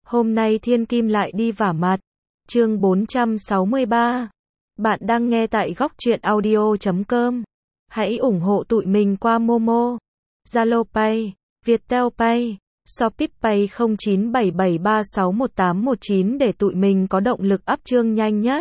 Hôm nay Thiên Kim lại đi vả mặt. Chương 463. Bạn đang nghe tại góc truyện audio.com. Hãy ủng hộ tụi mình qua Momo, Zalo Pay, Viettel Pay, Shopee Pay 0977361819 để tụi mình có động lực up chương nhanh nhất.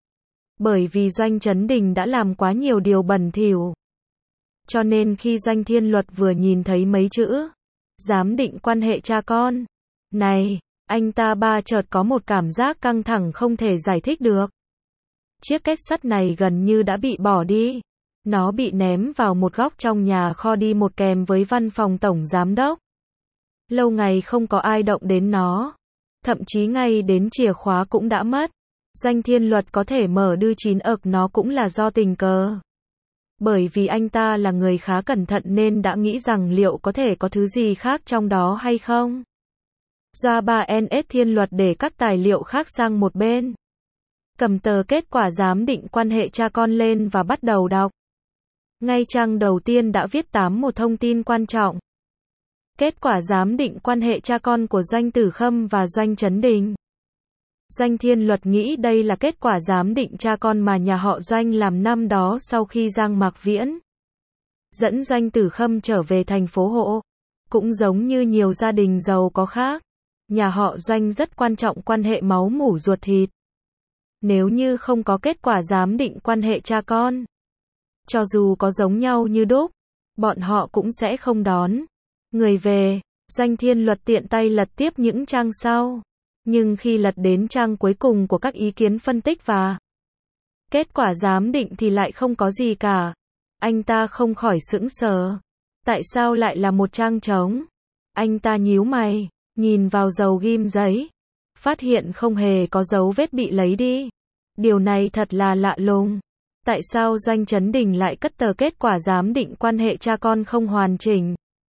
Bởi vì Doanh Chấn Đình đã làm quá nhiều điều bẩn thỉu. Cho nên khi Doanh Thiên Luật vừa nhìn thấy mấy chữ giám định quan hệ cha con này, anh ta chợt có một cảm giác căng thẳng không thể giải thích được. Chiếc két sắt này gần như đã bị bỏ đi. Nó bị ném vào một góc trong nhà kho đi một kèm với văn phòng tổng giám đốc. Lâu ngày không có ai động đến nó. Thậm chí ngay đến chìa khóa cũng đã mất. Doanh Thiên Luật có thể mở đưa chín ực nó cũng là do tình cờ. Bởi vì anh ta là người khá cẩn thận nên đã nghĩ rằng liệu có thể có thứ gì khác trong đó hay không. Doa 3NS Thiên Luật để các tài liệu khác sang một bên. Cầm tờ kết quả giám định quan hệ cha con lên và bắt đầu đọc. Ngay trang đầu tiên đã viết một thông tin quan trọng. Kết quả giám định quan hệ cha con của Doanh Tử Khâm và Doanh Chấn Đình. Doanh Thiên Luật nghĩ đây là kết quả giám định cha con mà nhà họ Doanh làm năm đó sau khi Giang Mạc Viễn dẫn Doanh Tử Khâm trở về thành phố Hộ. Cũng giống như nhiều gia đình giàu có khác, nhà họ Doanh rất quan trọng quan hệ máu mủ ruột thịt. Nếu như không có kết quả giám định quan hệ cha con, cho dù có giống nhau như đúc, bọn họ cũng sẽ không đón người về. Doanh Thiên Luật tiện tay lật tiếp những trang sau. Nhưng khi lật đến trang cuối cùng của các ý kiến phân tích và kết quả giám định thì lại không có gì cả. Anh ta không khỏi sững sờ. Tại sao lại là một trang trống? Anh ta nhíu mày, nhìn vào dầu ghim giấy. Phát hiện không hề có dấu vết bị lấy đi. Điều này thật là lạ lùng. Tại sao Doanh Chấn Đình lại cất tờ kết quả giám định quan hệ cha con không hoàn chỉnh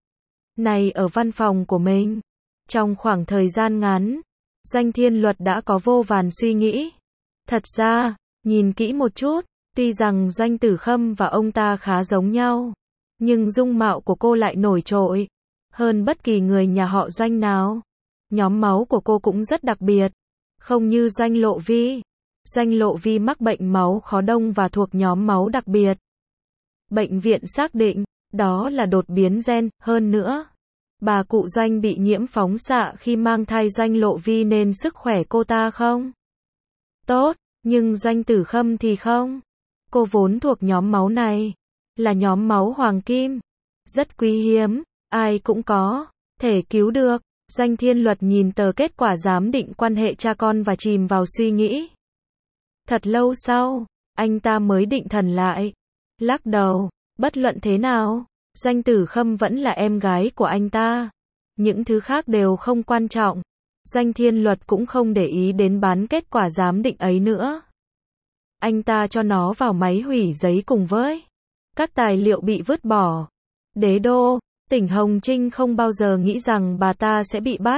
này ở văn phòng của mình? Trong khoảng thời gian ngắn, Doanh Thiên Luật đã có vô vàn suy nghĩ. Thật ra, nhìn kỹ một chút, tuy rằng Doanh Tử Khâm và ông ta khá giống nhau, nhưng dung mạo của cô lại nổi trội hơn bất kỳ người nhà họ Doanh nào. Nhóm máu của cô cũng rất đặc biệt, không như Doanh Lộ Vi. Doanh Lộ Vi mắc bệnh máu khó đông và thuộc nhóm máu đặc biệt. Bệnh viện xác định, đó là đột biến gen. Hơn nữa, bà cụ Doanh bị nhiễm phóng xạ khi mang thai Doanh Lộ Vi nên sức khỏe cô ta không tốt, nhưng Doanh Tử Khâm thì không. Cô vốn thuộc nhóm máu này, là nhóm máu hoàng kim, rất quý hiếm, ai cũng có thể cứu được. Doanh Thiên Luật nhìn tờ kết quả giám định quan hệ cha con và chìm vào suy nghĩ. Thật lâu sau, anh ta mới định thần lại, lắc đầu, bất luận thế nào, Doanh Tử Khâm vẫn là em gái của anh ta. Những thứ khác đều không quan trọng. Doanh Thiên Luật cũng không để ý đến bán kết quả giám định ấy nữa. Anh ta cho nó vào máy hủy giấy cùng với các tài liệu bị vứt bỏ. Đế đô, tỉnh Hồng Trinh không bao giờ nghĩ rằng bà ta sẽ bị bắt.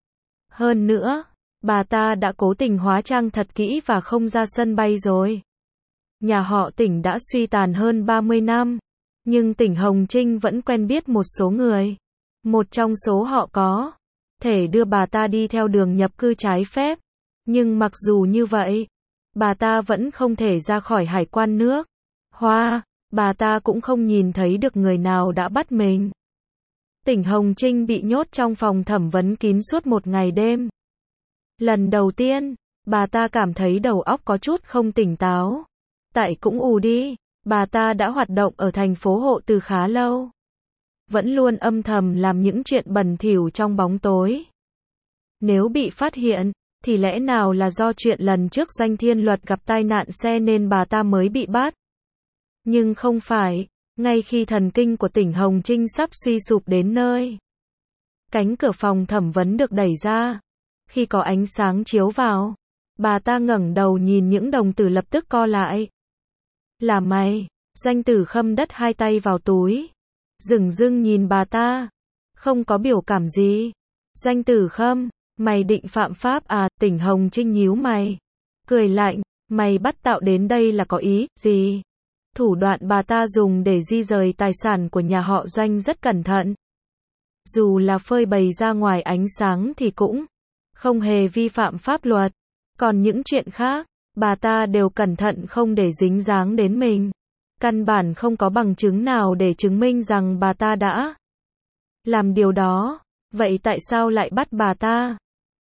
Hơn nữa, bà ta đã cố tình hóa trang thật kỹ và không ra sân bay rồi. Nhà họ Tỉnh đã suy tàn hơn 30 năm, nhưng tỉnh Hồng Trinh vẫn quen biết một số người. Một trong số họ có thể đưa bà ta đi theo đường nhập cư trái phép. Nhưng mặc dù như vậy, bà ta vẫn không thể ra khỏi hải quan nước Hoa. Bà ta cũng không nhìn thấy được người nào đã bắt mình. Tỉnh Hồng Trinh bị nhốt trong phòng thẩm vấn kín suốt một ngày đêm. Lần đầu tiên, bà ta cảm thấy đầu óc có chút không tỉnh táo. Tại cũng ù đi, bà ta đã hoạt động ở thành phố Hộ từ khá lâu. Vẫn luôn âm thầm làm những chuyện bẩn thỉu trong bóng tối. Nếu bị phát hiện, thì lẽ nào là do chuyện lần trước Doanh Thiên Luật gặp tai nạn xe nên bà ta mới bị bắt? Nhưng không phải, ngay khi thần kinh của tỉnh Hồng Trinh sắp suy sụp đến nơi. Cánh cửa phòng thẩm vấn được đẩy ra. Khi có ánh sáng chiếu vào, bà ta ngẩng đầu nhìn những đồng tử lập tức co lại. Là mày? Doanh Tử Khâm đất hai tay vào túi, dửng dưng nhìn bà ta, không có biểu cảm gì. Doanh Tử Khâm, mày định phạm pháp à? Tỉnh Hồng Trinh nhíu mày, cười lạnh, mày bắt tao đến đây là có ý gì? Thủ đoạn bà ta dùng để di rời tài sản của nhà họ Doanh rất cẩn thận. Dù là phơi bày ra ngoài ánh sáng thì cũng không hề vi phạm pháp luật. Còn những chuyện khác, bà ta đều cẩn thận không để dính dáng đến mình. Căn bản không có bằng chứng nào để chứng minh rằng bà ta đã làm điều đó. Vậy tại sao lại bắt bà ta?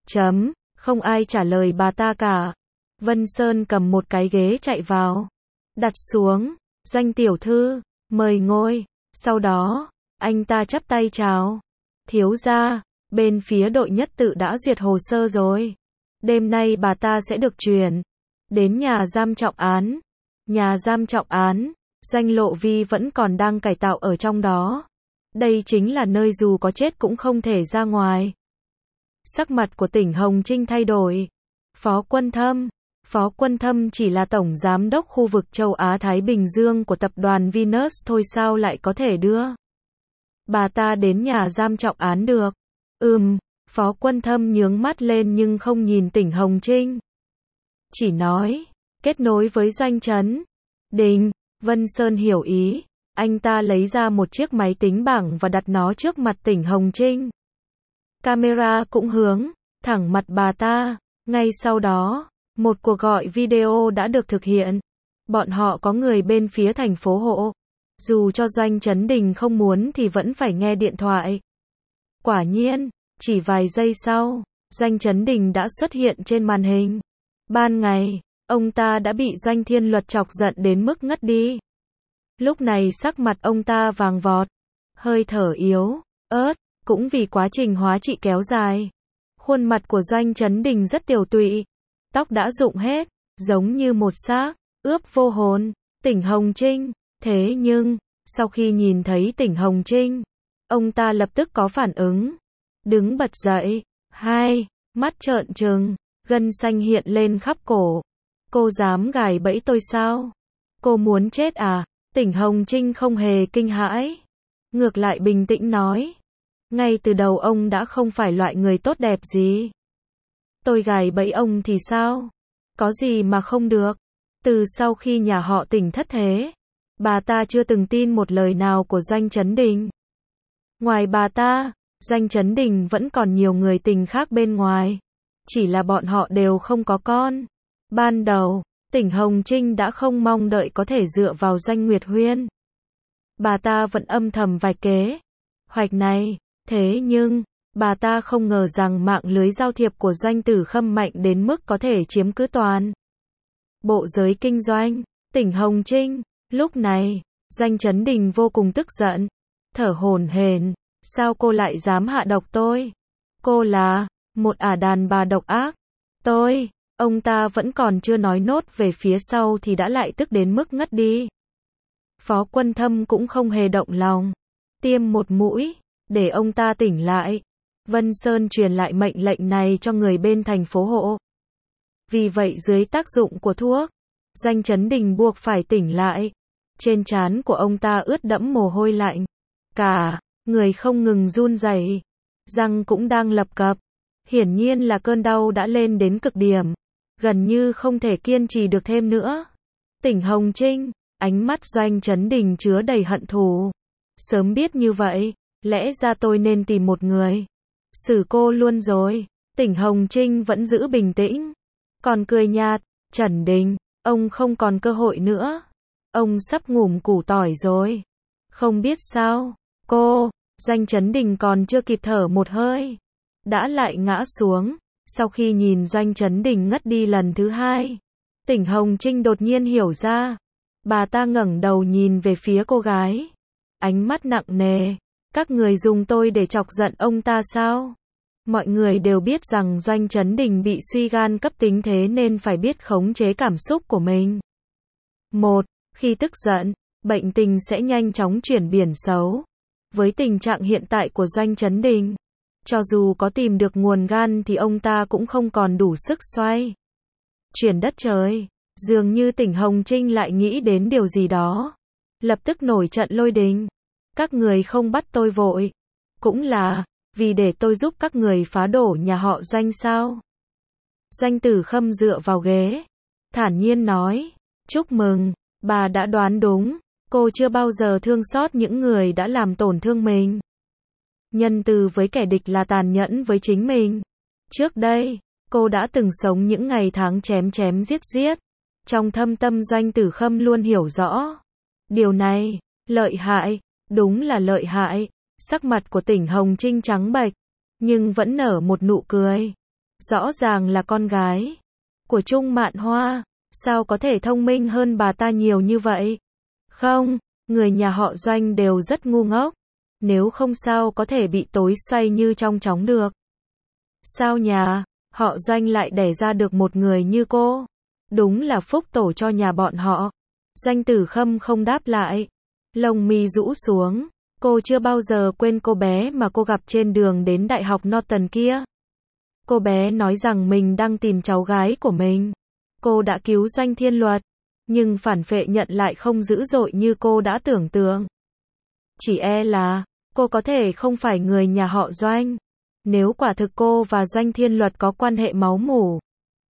Không ai trả lời bà ta cả. Vân Sơn cầm một cái ghế chạy vào. Đặt xuống. Doanh tiểu thư, mời ngồi. Sau đó, anh ta chắp tay chào. Thiếu gia, bên phía đội nhất tự đã duyệt hồ sơ rồi. Đêm nay bà ta sẽ được chuyển đến nhà giam trọng án. Nhà giam trọng án, Doanh Lộ Vi vẫn còn đang cải tạo ở trong đó. Đây chính là nơi dù có chết cũng không thể ra ngoài. Sắc mặt của Tỉnh Hồng Trinh thay đổi. Phó Quân Thâm chỉ là tổng giám đốc khu vực châu Á Thái Bình Dương của tập đoàn Venus thôi, sao lại có thể đưa bà ta đến nhà giam trọng án được? Phó Quân Thâm nhướng mắt lên nhưng không nhìn Tỉnh Hồng Trinh. Chỉ nói, kết nối với Doanh Trấn Đình. Vân Sơn hiểu ý. Anh ta lấy ra một chiếc máy tính bảng và đặt nó trước mặt Tỉnh Hồng Trinh. Camera cũng hướng thẳng mặt bà ta. Ngay sau đó, một cuộc gọi video đã được thực hiện. Bọn họ có người bên phía thành phố hộ. Dù cho Doanh Trấn Đình không muốn thì vẫn phải nghe điện thoại. Quả nhiên, chỉ vài giây sau, Doanh Trấn Đình đã xuất hiện trên màn hình. Ban ngày, ông ta đã bị Doanh Thiên Luật chọc giận đến mức ngất đi. Lúc này sắc mặt ông ta vàng vọt, hơi thở yếu ớt, cũng vì quá trình hóa trị kéo dài. Khuôn mặt của Doanh Trấn Đình rất tiều tụy, tóc đã rụng hết, giống như một xác ướp vô hồn. Tỉnh Hồng Trinh, thế nhưng, sau khi nhìn thấy Tỉnh Hồng Trinh, ông ta lập tức có phản ứng. Đứng bật dậy, mắt trợn trừng, gân xanh hiện lên khắp cổ. Cô dám gài bẫy tôi sao? Cô muốn chết à? Tỉnh Hồng Trinh không hề kinh hãi. Ngược lại bình tĩnh nói. Ngay từ đầu ông đã không phải loại người tốt đẹp gì. Tôi gài bẫy ông thì sao? Có gì mà không được? Từ sau khi nhà họ Tỉnh thất thế, bà ta chưa từng tin một lời nào của Doanh Trấn Đình. Ngoài bà ta, Doanh Trấn Đình vẫn còn nhiều người tình khác bên ngoài. Chỉ là bọn họ đều không có con. Ban đầu, Tỉnh Hồng Trinh đã không mong đợi có thể dựa vào Doanh Nguyệt Huyên. Bà ta vẫn âm thầm vạch kế hoạch này. Thế nhưng, bà ta không ngờ rằng mạng lưới giao thiệp của Doanh Tử Khâm mạnh đến mức có thể chiếm cứ toàn bộ giới kinh doanh. Tỉnh Hồng Trinh, lúc này, Doanh Trấn Đình vô cùng tức giận, thở hổn hển. Sao cô lại dám hạ độc tôi? Cô là một đàn bà độc ác. Ông ta vẫn còn chưa nói nốt về phía sau thì đã lại tức đến mức ngất đi. Phó Quân Thâm cũng không hề động lòng. Tiêm một mũi, để ông ta tỉnh lại. Vân Sơn truyền lại mệnh lệnh này cho người bên thành phố hộ. Vì vậy dưới tác dụng của thuốc, Doanh Trấn Đình buộc phải tỉnh lại. Trên trán của ông ta ướt đẫm mồ hôi lạnh. Cả người không ngừng run rẩy, răng cũng đang lập cập. Hiển nhiên là cơn đau đã lên đến cực điểm, gần như không thể kiên trì được thêm nữa. Tỉnh Hồng Trinh, ánh mắt Doanh Trấn Đình chứa đầy hận thù. Sớm biết như vậy, lẽ ra tôi nên tìm một người xử cô luôn rồi. Tỉnh Hồng Trinh vẫn giữ bình tĩnh, còn cười nhạt. Trấn Đình, ông không còn cơ hội nữa. Ông sắp ngủm củ tỏi rồi. Không biết sao, Doanh Trấn Đình còn chưa kịp thở một hơi, đã lại ngã xuống. Sau khi nhìn Doanh Trấn Đình ngất đi lần thứ hai, Tỉnh Hồng Trinh đột nhiên hiểu ra. Bà ta ngẩng đầu nhìn về phía cô gái, ánh mắt nặng nề. Các người dùng tôi để chọc giận ông ta sao? Mọi người đều biết rằng Doanh Trấn Đình bị suy gan cấp tính, thế nên phải biết khống chế cảm xúc của mình. Khi tức giận, bệnh tình sẽ nhanh chóng chuyển biển xấu. Với tình trạng hiện tại của Doanh Trấn Đình, cho dù có tìm được nguồn gan thì ông ta cũng không còn đủ sức xoay chuyển đất trời. Dường như Tỉnh Hồng Trinh lại nghĩ đến điều gì đó, lập tức nổi trận lôi đình. Các người không bắt tôi vội, cũng là vì để tôi giúp các người phá đổ nhà họ Doanh sao? Doanh Tử Khâm dựa vào ghế, thản nhiên nói, chúc mừng, bà đã đoán đúng. Cô chưa bao giờ thương xót những người đã làm tổn thương mình. Nhân từ với kẻ địch là tàn nhẫn với chính mình. Trước đây, cô đã từng sống những ngày tháng chém chém giết giết. Trong thâm tâm Doanh Tử Khâm luôn hiểu rõ. Điều này, lợi hại, đúng là lợi hại. Sắc mặt của Tỉnh Hồng Trinh trắng bệch, nhưng vẫn nở một nụ cười. Rõ ràng là con gái của Trung Mạn Hoa, sao có thể thông minh hơn bà ta nhiều như vậy? Không, người nhà họ Doanh đều rất ngu ngốc. Nếu không sao có thể bị tối xoay như trong chóng được. Sao nhà họ Doanh lại đẻ ra được một người như cô? Đúng là phúc tổ cho nhà bọn họ. Doanh Tử Khâm không đáp lại. Lông mi rũ xuống. Cô chưa bao giờ quên cô bé mà cô gặp trên đường đến Đại học Norton kia. Cô bé nói rằng mình đang tìm cháu gái của mình. Cô đã cứu Doanh Thiên Luật, nhưng phản phệ nhận lại không dữ dội như cô đã tưởng tượng. Chỉ e là, cô có thể không phải người nhà họ Doanh. Nếu quả thực cô và Doanh Thiên Luật có quan hệ máu mủ,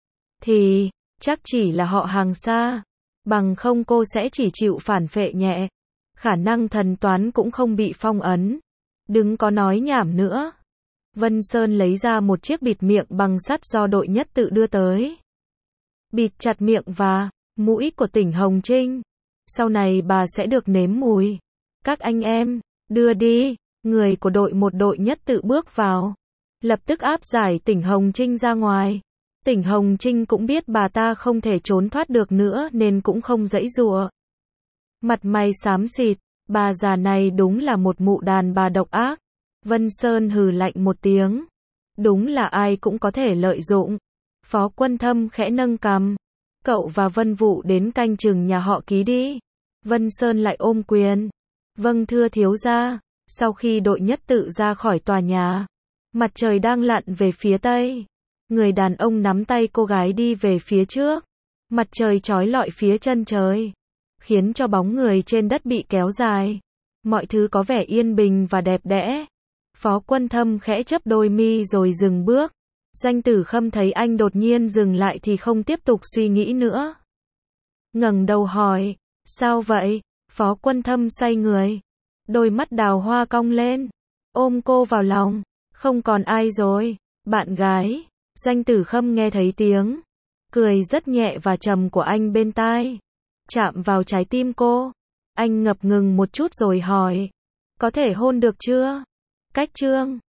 thì, chắc chỉ là họ hàng xa. Bằng không cô sẽ chỉ chịu phản phệ nhẹ. Khả năng thần toán cũng không bị phong ấn. Đừng có nói nhảm nữa. Vân Sơn lấy ra một chiếc bịt miệng bằng sắt do đội nhất tự đưa tới. Bịt chặt miệng và mũi của Tỉnh Hồng Trinh. Sau này bà sẽ được nếm mùi. Các anh em, đưa đi. Người của một đội nhất tự bước vào. Lập tức áp giải Tỉnh Hồng Trinh ra ngoài. Tỉnh Hồng Trinh cũng biết bà ta không thể trốn thoát được nữa nên cũng không giãy giụa. Mặt mày xám xịt, bà già này đúng là một mụ đàn bà độc ác. Vân Sơn hừ lạnh một tiếng. Đúng là ai cũng có thể lợi dụng. Phó Quân Thâm khẽ nâng cằm. Cậu và Vân Vũ đến canh chừng nhà họ Ký đi. Vân Sơn lại ôm quyền. Vâng thưa thiếu gia. Sau khi đội nhất tự ra khỏi tòa nhà, mặt trời đang lặn về phía tây. Người đàn ông nắm tay cô gái đi về phía trước. Mặt trời chói lọi phía chân trời, khiến cho bóng người trên đất bị kéo dài. Mọi thứ có vẻ yên bình và đẹp đẽ. Phó Quân Thâm khẽ chớp đôi mi rồi dừng bước. Doanh Tử Khâm thấy anh đột nhiên dừng lại thì không tiếp tục suy nghĩ nữa. Ngẩng đầu hỏi, sao vậy? Phó Quân Thâm xoay người. Đôi mắt đào hoa cong lên. Ôm cô vào lòng. Không còn ai rồi. Bạn gái. Doanh Tử Khâm nghe thấy tiếng cười rất nhẹ và trầm của anh bên tai, chạm vào trái tim cô. Anh ngập ngừng một chút rồi hỏi, có thể hôn được chưa? Cách chương